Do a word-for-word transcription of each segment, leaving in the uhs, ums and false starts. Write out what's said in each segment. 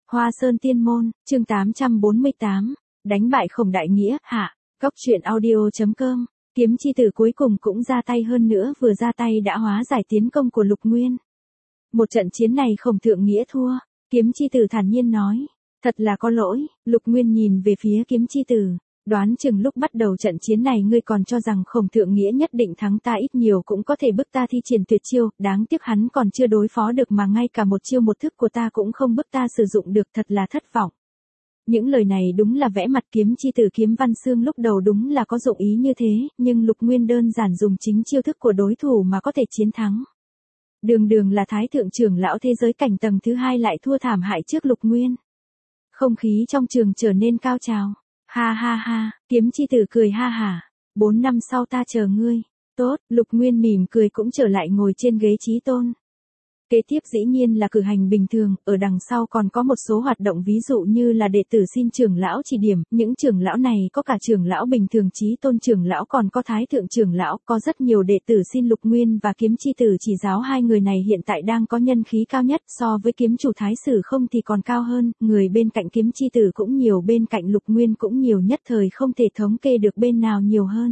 Hoa Sơn Tiên Môn, chương tám trăm bốn mươi tám, đánh bại Khổng Đại Nghĩa, hạ, Cốc truyện audio.com, kiếm chi tử cuối cùng cũng ra tay, hơn nữa vừa ra tay đã hóa giải tiến công của Lục Nguyên. Một trận chiến này Khổng Thượng Nghĩa thua, kiếm chi tử thản nhiên nói, thật là có lỗi. Lục Nguyên nhìn về phía kiếm chi tử, đoán chừng lúc bắt đầu trận chiến này ngươi còn cho rằng Khổng Thượng Nghĩa nhất định thắng ta, ít nhiều cũng có thể bức ta thi triển tuyệt chiêu, đáng tiếc hắn còn chưa đối phó được mà ngay cả một chiêu một thức của ta cũng không bức ta sử dụng được, thật là thất vọng. Những lời này đúng là vẽ mặt kiếm chi tử. Kiếm Văn Xương lúc đầu đúng là có dụng ý như thế, nhưng Lục Nguyên đơn giản dùng chính chiêu thức của đối thủ mà có thể chiến thắng. Đường đường là Thái Thượng trưởng lão thế giới cảnh tầng thứ hai lại thua thảm hại trước Lục Nguyên. Không khí trong trường trở nên cao trào. Ha ha ha, kiếm chi tử cười ha hả. Bốn năm sau ta chờ ngươi. Tốt, Lục Nguyên mỉm cười cũng trở lại ngồi trên ghế chí tôn. Kế tiếp dĩ nhiên là cử hành bình thường, ở đằng sau còn có một số hoạt động, ví dụ như là đệ tử xin trưởng lão chỉ điểm, những trưởng lão này có cả trưởng lão bình thường, chí tôn trưởng lão, còn có Thái Thượng trưởng lão, có rất nhiều đệ tử xin Lục Nguyên và kiếm chi tử chỉ giáo. Hai người này hiện tại đang có nhân khí cao nhất, so với kiếm chủ Thái Sử không thì còn cao hơn, người bên cạnh kiếm chi tử cũng nhiều, bên cạnh Lục Nguyên cũng nhiều, nhất thời không thể thống kê được bên nào nhiều hơn.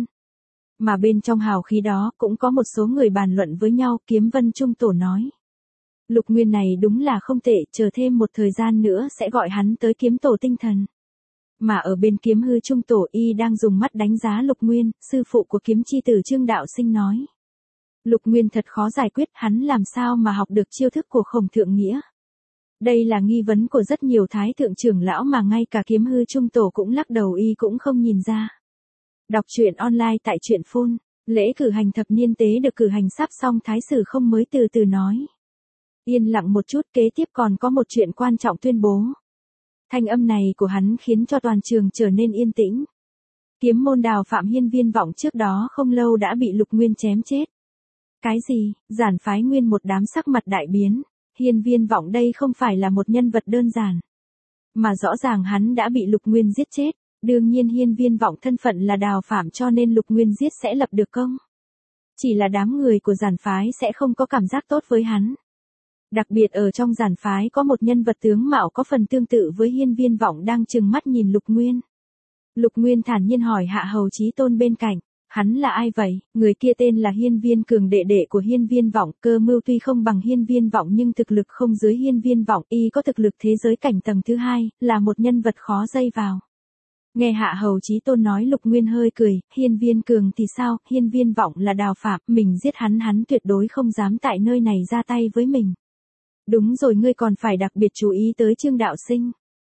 Mà bên trong hào khí đó cũng có một số người bàn luận với nhau. Kiếm Vân Trung Tổ nói, Lục Nguyên này đúng là không tệ, chờ thêm một thời gian nữa sẽ gọi hắn tới kiếm tổ tinh thần. Mà ở bên Kiếm Hư Trung Tổ, y đang dùng mắt đánh giá Lục Nguyên, sư phụ của kiếm chi tử Trương Đạo Sinh nói. Lục Nguyên thật khó giải quyết, hắn làm sao mà học được chiêu thức của Khổng Thượng Nghĩa. Đây là nghi vấn của rất nhiều Thái Thượng trưởng lão mà ngay cả Kiếm Hư Trung Tổ cũng lắc đầu, y cũng không nhìn ra. Đọc truyện online tại truyện phun, lễ cử hành thập niên tế được cử hành sắp xong, Thái Sử không mới từ từ nói. Yên lặng một chút, kế tiếp còn có một chuyện quan trọng tuyên bố. Thanh âm này của hắn khiến cho toàn trường trở nên yên tĩnh. Kiếm môn Đào Phạm Hiên Viên Vọng trước đó không lâu đã bị Lục Nguyên chém chết. Cái gì? Giản phái nguyên một đám sắc mặt đại biến. Hiên Viên Vọng đây không phải là một nhân vật đơn giản, mà rõ ràng hắn đã bị Lục Nguyên giết chết. Đương nhiên Hiên Viên Vọng thân phận là Đào Phạm, cho nên Lục Nguyên giết sẽ lập được công. Chỉ là đám người của giản phái sẽ không có cảm giác tốt với hắn. Đặc biệt ở trong giản phái có một nhân vật tướng mạo có phần tương tự với Hiên Viên Vọng đang trừng mắt nhìn Lục Nguyên. Lục Nguyên thản nhiên hỏi Hạ Hầu Chí Tôn bên cạnh, hắn là ai vậy? Người kia tên là Hiên Viên Cường, đệ đệ của Hiên Viên Vọng, cơ mưu tuy không bằng Hiên Viên Vọng nhưng thực lực không dưới Hiên Viên Vọng, y có thực lực thế giới cảnh tầng thứ hai, là một nhân vật khó dây vào. Nghe Hạ Hầu Chí Tôn nói, Lục Nguyên hơi cười. Hiên Viên Cường thì sao? Hiên Viên Vọng là Đào Phạm, mình giết hắn, hắn tuyệt đối không dám tại nơi này ra tay với mình. Đúng rồi, ngươi còn phải đặc biệt chú ý tới Trương Đạo Sinh.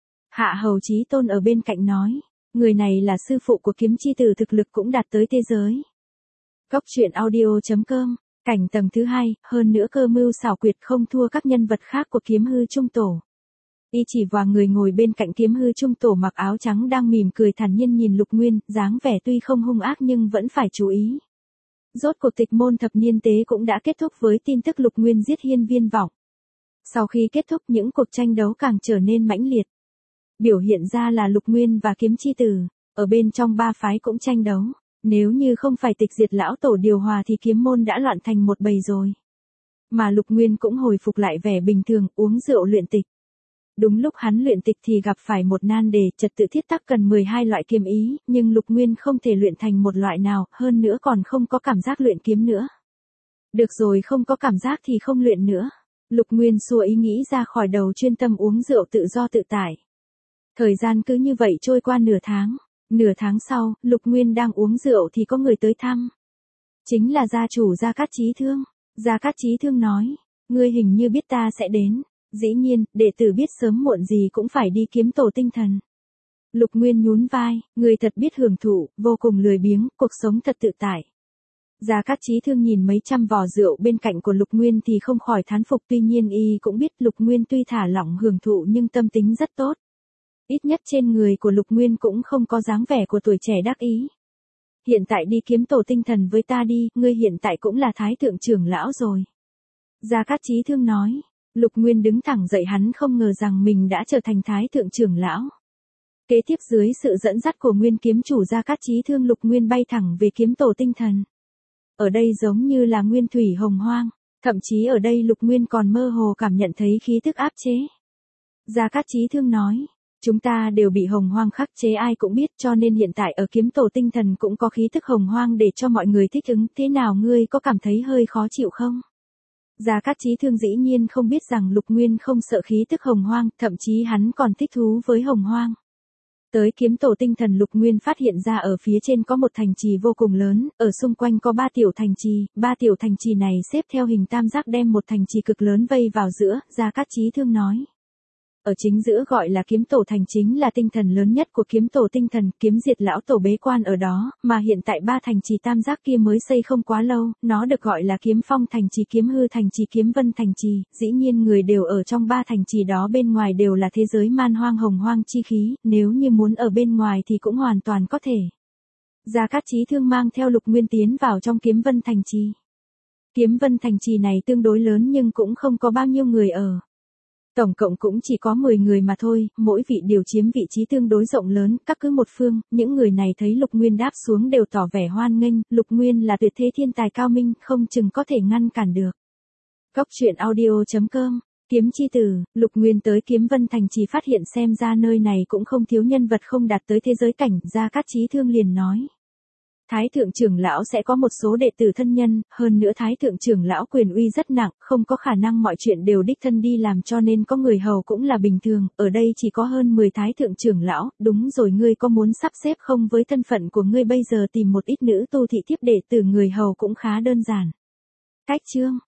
Hạ Hầu Chí Tôn ở bên cạnh nói, người này là sư phụ của kiếm chi tử, thực lực cũng đạt tới thế giới. Cốc truyện audio.com, cảnh tầng thứ hai, hơn nữa cơ mưu xảo quyệt không thua các nhân vật khác của Kiếm Hư Trung Tổ. Y chỉ vào người ngồi bên cạnh Kiếm Hư Trung Tổ mặc áo trắng đang mỉm cười thản nhiên nhìn Lục Nguyên, dáng vẻ tuy không hung ác nhưng vẫn phải chú ý. Rốt cuộc tịch môn thập niên tế cũng đã kết thúc với tin tức Lục Nguyên giết Hiên Viên Vọng. Sau khi kết thúc, những cuộc tranh đấu càng trở nên mãnh liệt. Biểu hiện ra là Lục Nguyên và kiếm chi tử, ở bên trong ba phái cũng tranh đấu. Nếu như không phải tịch diệt lão tổ điều hòa thì kiếm môn đã loạn thành một bầy rồi. Mà Lục Nguyên cũng hồi phục lại vẻ bình thường, uống rượu luyện tịch. Đúng lúc hắn luyện tịch thì gặp phải một nan đề, trật tự thiết tắc cần mười hai loại kiếm ý, nhưng Lục Nguyên không thể luyện thành một loại nào, hơn nữa còn không có cảm giác luyện kiếm nữa. Được rồi, không có cảm giác thì không luyện nữa. Lục Nguyên xua ý nghĩ ra khỏi đầu, chuyên tâm uống rượu tự do tự tại. Thời gian cứ như vậy trôi qua nửa tháng. Nửa tháng sau, Lục Nguyên đang uống rượu thì có người tới thăm. Chính là gia chủ Gia Cát Chí Thương. Gia Cát Chí Thương nói, ngươi hình như biết ta sẽ đến. Dĩ nhiên, đệ tử biết sớm muộn gì cũng phải đi kiếm tổ tinh thần. Lục Nguyên nhún vai, ngươi thật biết hưởng thụ, vô cùng lười biếng, cuộc sống thật tự tại. Gia Cát Chí Thương nhìn mấy trăm vò rượu bên cạnh của Lục Nguyên thì không khỏi thán phục, tuy nhiên y cũng biết Lục Nguyên tuy thả lỏng hưởng thụ nhưng tâm tính rất tốt. Ít nhất trên người của Lục Nguyên cũng không có dáng vẻ của tuổi trẻ đắc ý. Hiện tại đi kiếm tổ tinh thần với ta đi, ngươi hiện tại cũng là Thái Thượng trưởng lão rồi. Gia Cát Chí Thương nói. Lục Nguyên đứng thẳng dậy, hắn không ngờ rằng mình đã trở thành Thái Thượng trưởng lão. Kế tiếp dưới sự dẫn dắt của Nguyên kiếm chủ Gia Cát Chí Thương, Lục Nguyên bay thẳng về kiếm tổ tinh thần. Ở đây giống như là nguyên thủy hồng hoang, thậm chí ở đây Lục Nguyên còn mơ hồ cảm nhận thấy khí tức áp chế. Gia Cát Chí Thương nói. Chúng ta đều bị hồng hoang khắc chế ai cũng biết cho nên hiện tại ở kiếm tổ tinh thần cũng có khí tức hồng hoang để cho mọi người thích ứng. Thế nào ngươi có cảm thấy hơi khó chịu không? Gia Cát Chí Thương dĩ nhiên không biết rằng Lục Nguyên không sợ khí tức hồng hoang, thậm chí hắn còn thích thú với hồng hoang. Tới kiếm tổ tinh thần Lục Nguyên phát hiện ra ở phía trên có một thành trì vô cùng lớn, ở xung quanh có ba tiểu thành trì, ba tiểu thành trì này xếp theo hình tam giác đem một thành trì cực lớn vây vào giữa, Gia Cát Chí Thương nói. Ở chính giữa gọi là kiếm tổ thành chính là tinh thần lớn nhất của kiếm tổ tinh thần, kiếm diệt lão tổ bế quan ở đó, mà hiện tại ba thành trì tam giác kia mới xây không quá lâu, nó được gọi là kiếm phong thành trì, kiếm hư thành trì, kiếm vân thành trì, dĩ nhiên người đều ở trong ba thành trì đó, bên ngoài đều là thế giới man hoang hồng hoang chi khí, nếu như muốn ở bên ngoài thì cũng hoàn toàn có thể. Gia Cát Chí Thương mang theo Lục Nguyên tiến vào trong kiếm vân thành trì. Kiếm vân thành trì này tương đối lớn nhưng cũng không có bao nhiêu người ở. Tổng cộng cũng chỉ có mười người mà thôi, mỗi vị đều chiếm vị trí tương đối rộng lớn, các cứ một phương, những người này thấy Lục Nguyên đáp xuống đều tỏ vẻ hoan nghênh, Lục Nguyên là tuyệt thế thiên tài cao minh, không chừng có thể ngăn cản được. Góc truyện audio chấm com, kiếm chi tử, Lục Nguyên tới kiếm vân thành chỉ phát hiện xem ra nơi này cũng không thiếu nhân vật không đạt tới thế giới cảnh, Gia Cát Chí Thương liền nói. Thái thượng trưởng lão sẽ có một số đệ tử thân nhân, hơn nữa thái thượng trưởng lão quyền uy rất nặng, không có khả năng mọi chuyện đều đích thân đi làm cho nên có người hầu cũng là bình thường, ở đây chỉ có hơn mười thái thượng trưởng lão, đúng rồi ngươi có muốn sắp xếp không với thân phận của ngươi bây giờ tìm một ít nữ tu thị thiếp đệ tử người hầu cũng khá đơn giản. Cách chương